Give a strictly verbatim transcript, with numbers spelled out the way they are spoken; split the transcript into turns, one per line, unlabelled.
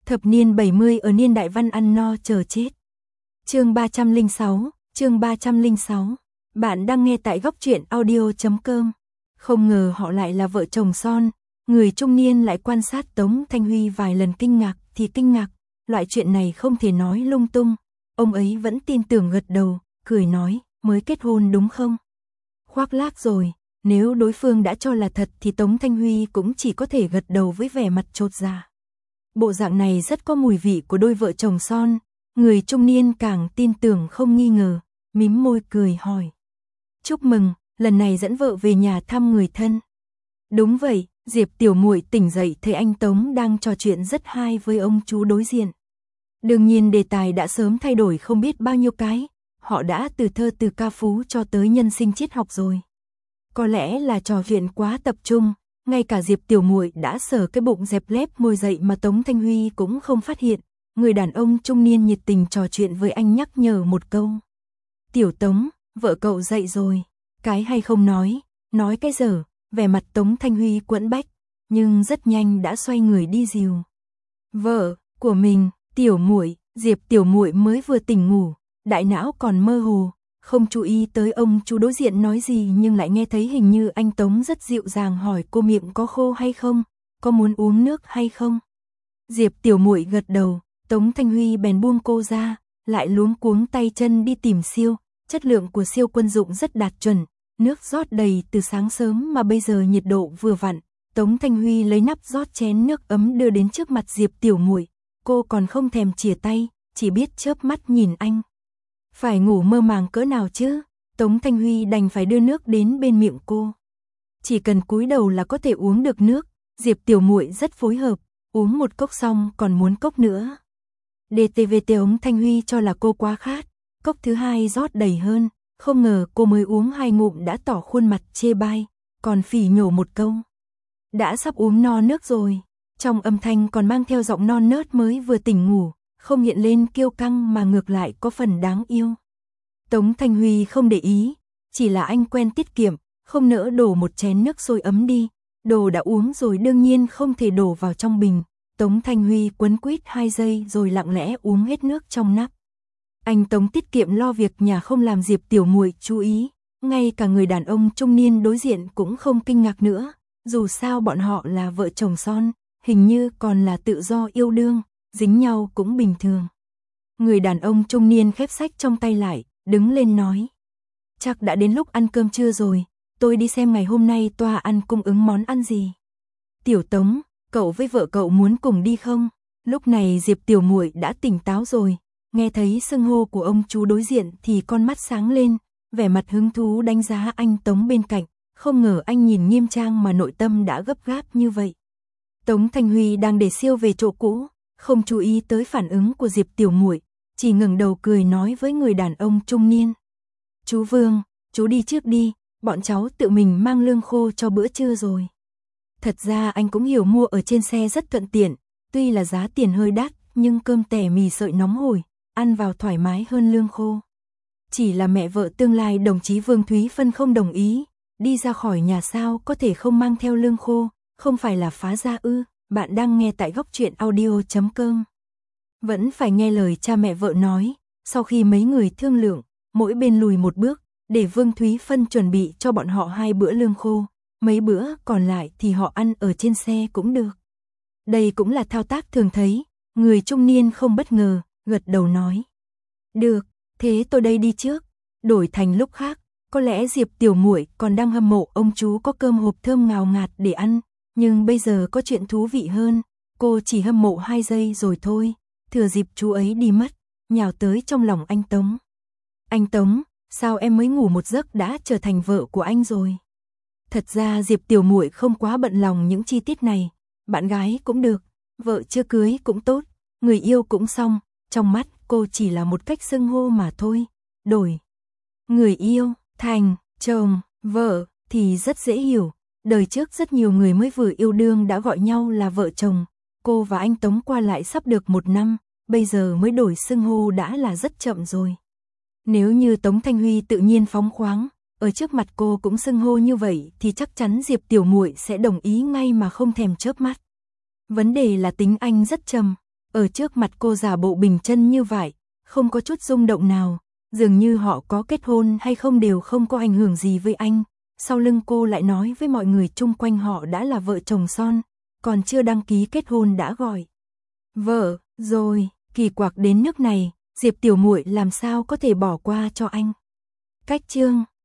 Thập niên bảy mươi ở niên đại văn ăn no chờ chết. Chương ba trăm lẻ sáu, chương ba trăm lẻ sáu. Bạn đang nghe tại góc truyện audio chấm com. Không ngờ họ lại là vợ chồng son, người trung niên lại quan sát Tống Thanh Huy vài lần kinh ngạc thì kinh ngạc, loại chuyện này không thể nói lung tung. Ông ấy vẫn tin tưởng gật đầu, cười nói, mới kết hôn đúng không? Khoác lác rồi, nếu đối phương đã cho là thật thì Tống Thanh Huy cũng chỉ có thể gật đầu với vẻ mặt chột dạ. Bộ dạng này rất có mùi vị của đôi vợ chồng son, người trung niên càng tin tưởng không nghi ngờ, mím môi cười hỏi. Chúc mừng, lần này dẫn vợ về nhà thăm người thân. Đúng vậy, Diệp tiểu muội tỉnh dậy thấy anh Tống đang trò chuyện rất hay với ông chú đối diện. Đương nhiên đề tài đã sớm thay đổi không biết bao nhiêu cái, họ đã từ thơ từ ca phú cho tới nhân sinh triết học rồi. Có lẽ là trò chuyện quá tập trung, ngay cả Diệp tiểu muội đã sờ cái bụng dẹp lép ngồi dậy mà Tống Thanh Huy cũng không phát hiện. Người đàn ông trung niên nhiệt tình trò chuyện với anh nhắc nhở một câu. Tiểu Tống, vợ cậu dậy rồi. Cái hay không nói, nói cái dở, vẻ mặt Tống Thanh Huy quẫn bách, nhưng rất nhanh đã xoay người đi dìu. Vợ của mình, tiểu muội, Diệp tiểu muội mới vừa tỉnh ngủ, đại não còn mơ hồ, không chú ý tới ông chú đối diện nói gì nhưng lại nghe thấy hình như anh Tống rất dịu dàng hỏi cô miệng có khô hay không, có muốn uống nước hay không. Diệp tiểu muội gật đầu, Tống Thanh Huy bèn buông cô ra, lại luống cuống tay chân đi tìm siêu, chất lượng của siêu quân dụng rất đạt chuẩn, nước rót đầy từ sáng sớm mà bây giờ nhiệt độ vừa vặn. Tống Thanh Huy lấy nắp rót chén nước ấm đưa đến trước mặt Diệp tiểu muội, cô còn không thèm chìa tay, chỉ biết chớp mắt nhìn anh. Phải ngủ mơ màng cỡ nào chứ, Tống Thanh Huy đành phải đưa nước đến bên miệng cô. Chỉ cần cúi đầu là có thể uống được nước, Diệp tiểu muội rất phối hợp, uống một cốc xong còn muốn cốc nữa. đê tê vê Tống Thanh Huy cho là cô quá khát, cốc thứ hai rót đầy hơn, không ngờ cô mới uống hai ngụm đã tỏ khuôn mặt chê bai, còn phỉ nhổ một câu. Đã sắp uống no nước rồi, trong âm thanh còn mang theo giọng non nớt mới vừa tỉnh ngủ, không hiện lên kiêu căng mà ngược lại có phần đáng yêu. Tống Thanh Huy không để ý, chỉ là anh quen tiết kiệm, không nỡ đổ một chén nước sôi ấm đi, đồ đã uống rồi đương nhiên không thể đổ vào trong bình. Tống Thanh Huy quấn quýt hai giây rồi lặng lẽ uống hết nước trong nắp. Anh Tống tiết kiệm lo việc nhà không làm Diệp tiểu muội chú ý, ngay cả người đàn ông trung niên đối diện cũng không kinh ngạc nữa, dù sao bọn họ là vợ chồng son, hình như còn là tự do yêu đương, dính nhau cũng bình thường. Người đàn ông trung niên khép sách trong tay lại, đứng lên nói. Chắc đã đến lúc ăn cơm trưa rồi, tôi đi xem ngày hôm nay tòa ăn cung ứng món ăn gì. Tiểu Tống, cậu với vợ cậu muốn cùng đi không? Lúc này Diệp tiểu muội đã tỉnh táo rồi, nghe thấy xưng hô của ông chú đối diện thì con mắt sáng lên, vẻ mặt hứng thú đánh giá anh Tống bên cạnh, không ngờ anh nhìn nghiêm trang mà nội tâm đã gấp gáp như vậy. Tống Thanh Huy đang để siêu về chỗ cũ, không chú ý tới phản ứng của Diệp tiểu muội, chỉ ngẩng đầu cười nói với người đàn ông trung niên. Chú Vương, chú đi trước đi, bọn cháu tự mình mang lương khô cho bữa trưa rồi. Thật ra anh cũng hiểu mua ở trên xe rất thuận tiện, tuy là giá tiền hơi đắt, nhưng cơm tẻ mì sợi nóng hổi, ăn vào thoải mái hơn lương khô. Chỉ là mẹ vợ tương lai đồng chí Vương Thúy Phân không đồng ý, đi ra khỏi nhà sao có thể không mang theo lương khô, không phải là phá gia ư. Bạn đang nghe tại góc truyện audio chấm com. Vẫn phải nghe lời cha mẹ vợ nói, sau khi mấy người thương lượng, mỗi bên lùi một bước, để Vương Thúy Phân chuẩn bị cho bọn họ hai bữa lương khô, mấy bữa còn lại thì họ ăn ở trên xe cũng được. Đây cũng là thao tác thường thấy, người trung niên không bất ngờ, gật đầu nói. Được, thế tôi đây đi trước, đổi thành lúc khác, có lẽ Diệp tiểu muội còn đang hâm mộ ông chú có cơm hộp thơm ngào ngạt để ăn, nhưng bây giờ có chuyện thú vị hơn, cô chỉ hâm mộ hai giây rồi thôi, thừa dịp chú ấy đi mất, nhào tới trong lòng anh Tống. Anh Tống, sao em mới ngủ một giấc đã trở thành vợ của anh rồi? Thật ra Diệp tiểu muội không quá bận lòng những chi tiết này, bạn gái cũng được, vợ chưa cưới cũng tốt, người yêu cũng xong, trong mắt cô chỉ là một cách xưng hô mà thôi, đổi người yêu thành chồng, vợ thì rất dễ hiểu, đời trước rất nhiều người mới vừa yêu đương đã gọi nhau là vợ chồng, cô và anh Tống qua lại sắp được một năm, bây giờ mới đổi xưng hô đã là rất chậm rồi. Nếu như Tống Thanh Huy tự nhiên phóng khoáng, ở trước mặt cô cũng xưng hô như vậy thì chắc chắn Diệp tiểu muội sẽ đồng ý ngay mà không thèm chớp mắt. Vấn đề là tính anh rất trầm, Ở trước mặt cô giả bộ bình chân như vậy, không có chút rung động nào, dường như họ có kết hôn hay không đều không có ảnh hưởng gì với anh. Sau lưng cô lại nói với mọi người chung quanh họ đã là vợ chồng son, còn chưa đăng ký kết hôn đã gọi vợ rồi, kỳ quặc đến nước này, Diệp tiểu muội làm sao có thể bỏ qua cho anh. Cách chương